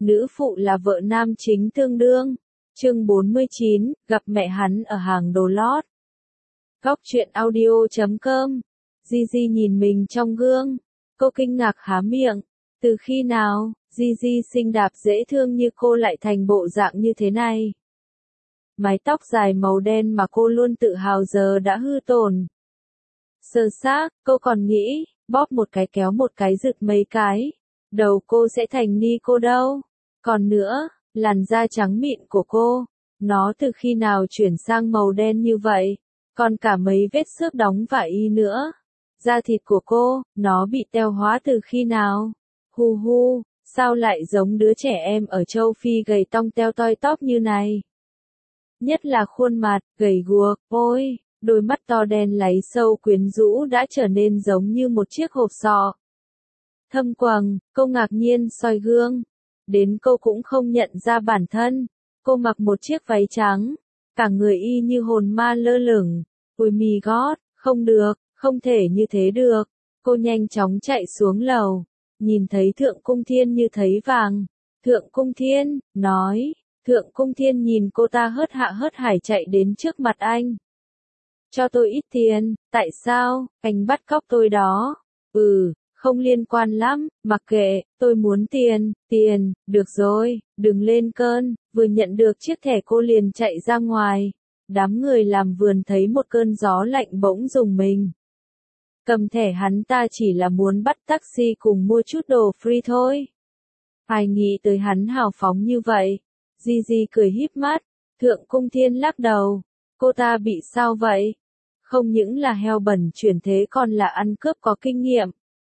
nữ phụ là vợ nam chính tương đương. Chương 49, gặp mẹ hắn ở hàng đồ lót. Góc truyện audio.com. Gigi nhìn mình trong gương. Cô kinh ngạc há miệng. Từ khi nào, Gigi xinh đẹp dễ thương như cô lại thành bộ dạng như thế này? Mái tóc dài màu đen mà cô luôn tự hào giờ đã hư tổn. Sơ xác, cô còn nghĩ, bóp một cái kéo một cái giựt mấy cái. Đầu cô sẽ thành ni cô đâu. Còn nữa, làn da trắng mịn của cô, nó từ khi nào chuyển sang màu đen như vậy? Còn cả mấy vết xước đóng vải y nữa. Da thịt của cô, nó bị teo hóa từ khi nào? Hu hu, sao lại giống đứa trẻ em ở châu Phi gầy tong teo toi tóp như này? Nhất là khuôn mặt, gầy guộc, ôi, đôi mắt to đen láy sâu quyến rũ đã trở nên giống như một chiếc hộp sọ. Thâm quầng, cô ngạc nhiên soi gương. Đến cô cũng không nhận ra bản thân. Cô mặc một chiếc váy trắng, cả người y như hồn ma lơ lửng. Ôi mi gót, không được, không thể như thế được. Cô nhanh chóng chạy xuống lầu, nhìn thấy Thượng Cung Thiên như thấy vàng. Thượng Cung Thiên, nói. Thượng Cung Thiên nhìn cô ta hớt hạ hớt hải chạy đến trước mặt anh. Cho tôi ít tiền, tại sao, anh bắt cóc tôi đó? Không liên quan lắm, mặc kệ, tôi muốn tiền, được rồi, đừng lên cơn. Vừa nhận được chiếc thẻ cô liền chạy ra ngoài. Đám người làm vườn thấy một cơn gió lạnh bỗng rùng mình. Cầm thẻ hắn ta chỉ là muốn bắt taxi cùng mua chút đồ free thôi. Ai nghĩ tới hắn hào phóng như vậy. Gigi cười híp mắt, Thượng Cung Thiên lắc đầu. Cô ta bị sao vậy? Không những là heo bẩn chuyển thế còn là ăn cướp có kinh nghiệm.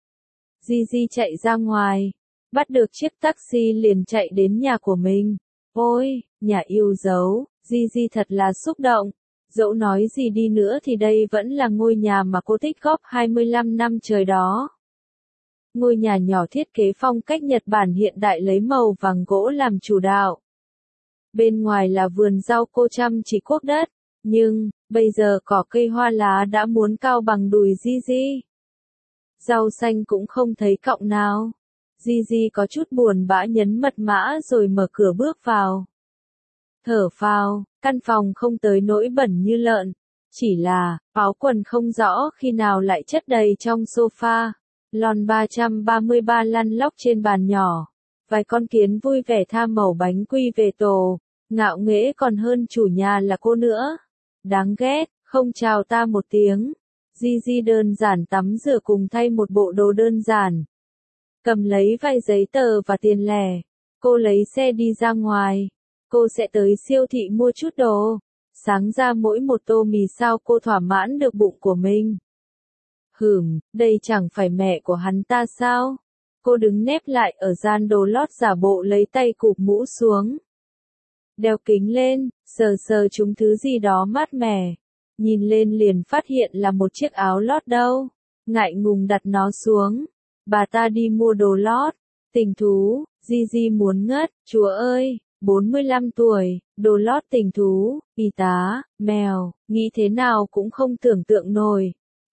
Gigi chạy ra ngoài, bắt được chiếc taxi liền chạy đến nhà của mình. Ôi, nhà yêu dấu, Gigi thật là xúc động. Dẫu nói gì đi nữa thì đây vẫn là ngôi nhà mà cô tích góp 25 năm trời đó. Ngôi nhà nhỏ thiết kế phong cách Nhật Bản hiện đại lấy màu vàng gỗ làm chủ đạo. Bên ngoài là vườn rau cô chăm chỉ cuốc đất, nhưng, bây giờ cỏ cây hoa lá đã muốn cao bằng đùi Gigi. Rau xanh cũng không thấy cọng nào. Gigi có chút buồn bã nhấn mật mã rồi mở cửa bước vào. Thở phào, căn phòng không tới nỗi bẩn như lợn. Chỉ là, áo quần không rõ khi nào lại chất đầy trong sofa. Lon 333 lăn lóc trên bàn nhỏ. Vài con kiến vui vẻ tha mẩu bánh quy về tổ. Ngạo nghễ còn hơn chủ nhà là cô nữa. Đáng ghét, không chào ta một tiếng. Gigi đơn giản tắm rửa cùng thay một bộ đồ đơn giản. Cầm lấy vài giấy tờ và tiền lẻ. Cô lấy xe đi ra ngoài. Cô sẽ tới siêu thị mua chút đồ. Sáng ra mỗi một tô mì sao cô thỏa mãn được bụng của mình. Đây chẳng phải mẹ của hắn ta sao? Cô đứng nép lại ở gian đồ lót giả bộ lấy tay cụp mũ xuống. Đeo kính lên, sờ chúng thứ gì đó mát mẻ. Nhìn lên liền phát hiện là một chiếc áo lót đâu. Ngại ngùng đặt nó xuống. Bà ta đi mua đồ lót. Tình thú, Gigi muốn ngất, chúa ơi, 45 tuổi, đồ lót tình thú, y tá, mèo, nghĩ thế nào cũng không tưởng tượng nổi.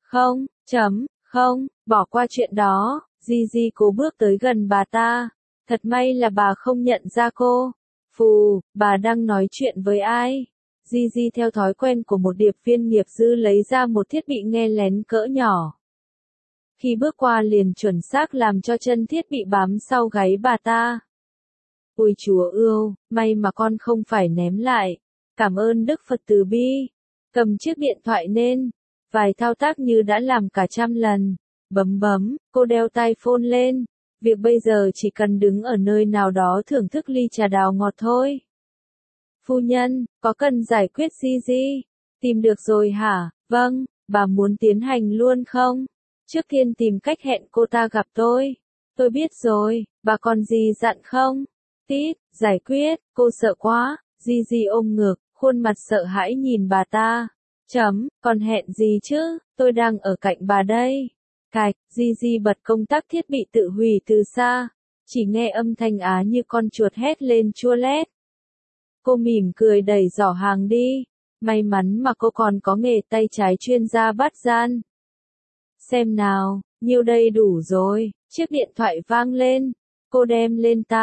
Không, bỏ qua chuyện đó, Gigi cố bước tới gần bà ta. Thật may là bà không nhận ra cô. Phù, bà đang nói chuyện với ai? Gigi theo thói quen của một điệp viên nghiệp dư lấy ra một thiết bị nghe lén cỡ nhỏ. Khi bước qua liền chuẩn xác làm cho chân thiết bị bám sau gáy bà ta. Ôi chúa ưu, may mà con không phải ném lại. Cảm ơn Đức Phật từ bi. Cầm chiếc điện thoại lên. Vài thao tác như đã làm cả 100 lần. Bấm, cô đeo tai phone lên. Việc bây giờ chỉ cần đứng ở nơi nào đó thưởng thức ly trà đào ngọt thôi. Phu nhân, có cần giải quyết Gigi? Tìm được rồi hả? Vâng, bà muốn tiến hành luôn không? Trước tiên tìm cách hẹn cô ta gặp tôi. Tôi biết rồi, bà còn gì dặn không? Giải quyết, cô sợ quá. Gigi ôm ngực, khuôn mặt sợ hãi nhìn bà ta. Còn hẹn gì chứ, tôi đang ở cạnh bà đây. Cạch, Gigi bật công tắc thiết bị tự hủy từ xa. Chỉ nghe âm thanh á như con chuột hét lên chua lét. Cô mỉm cười đẩy giỏ hàng đi. May mắn mà cô còn có nghề tay trái chuyên gia bắt gian. Xem nào, nhiêu đây đủ rồi. Chiếc điện thoại vang lên. Cô đem lên tai.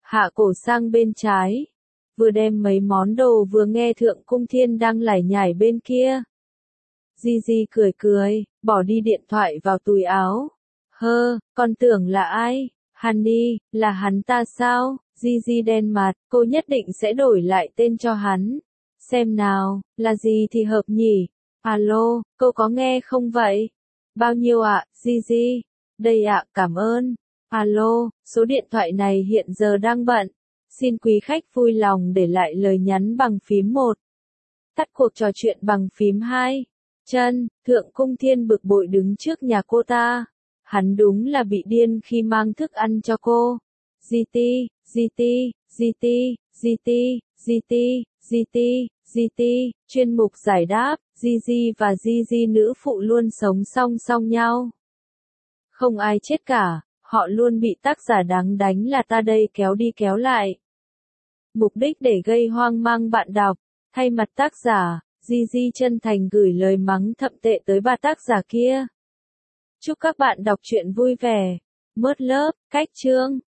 hạ cổ sang bên trái. Vừa đem mấy món đồ vừa nghe Thượng Cung Thiên đang lải nhải bên kia. Gigi cười cười, bỏ đi điện thoại vào túi áo. Con tưởng là ai? Honey, là hắn ta sao? Gigi đen mặt, cô nhất định sẽ đổi lại tên cho hắn. Xem nào, là gì thì hợp nhỉ? Alo, cô có nghe không vậy? Bao nhiêu ạ, Gigi? Đây ạ, cảm ơn. Alo, số điện thoại này hiện giờ đang bận. Xin quý khách vui lòng để lại lời nhắn bằng phím 1. Tắt cuộc trò chuyện bằng phím 2. Chân, Thượng Cung Thiên bực bội đứng trước nhà cô ta. Hắn đúng là bị điên khi mang thức ăn cho cô. GT, chuyên mục giải đáp, Gigi và Gigi nữ phụ luôn sống song song nhau. Không ai chết cả, họ luôn bị tác giả đáng đánh là ta đây kéo đi kéo lại. Mục đích để gây hoang mang bạn đọc, thay mặt tác giả, Gigi chân thành gửi lời mắng thậm tệ tới bà tác giả kia. Chúc các bạn đọc truyện vui vẻ. Mớt lớp, cách chương.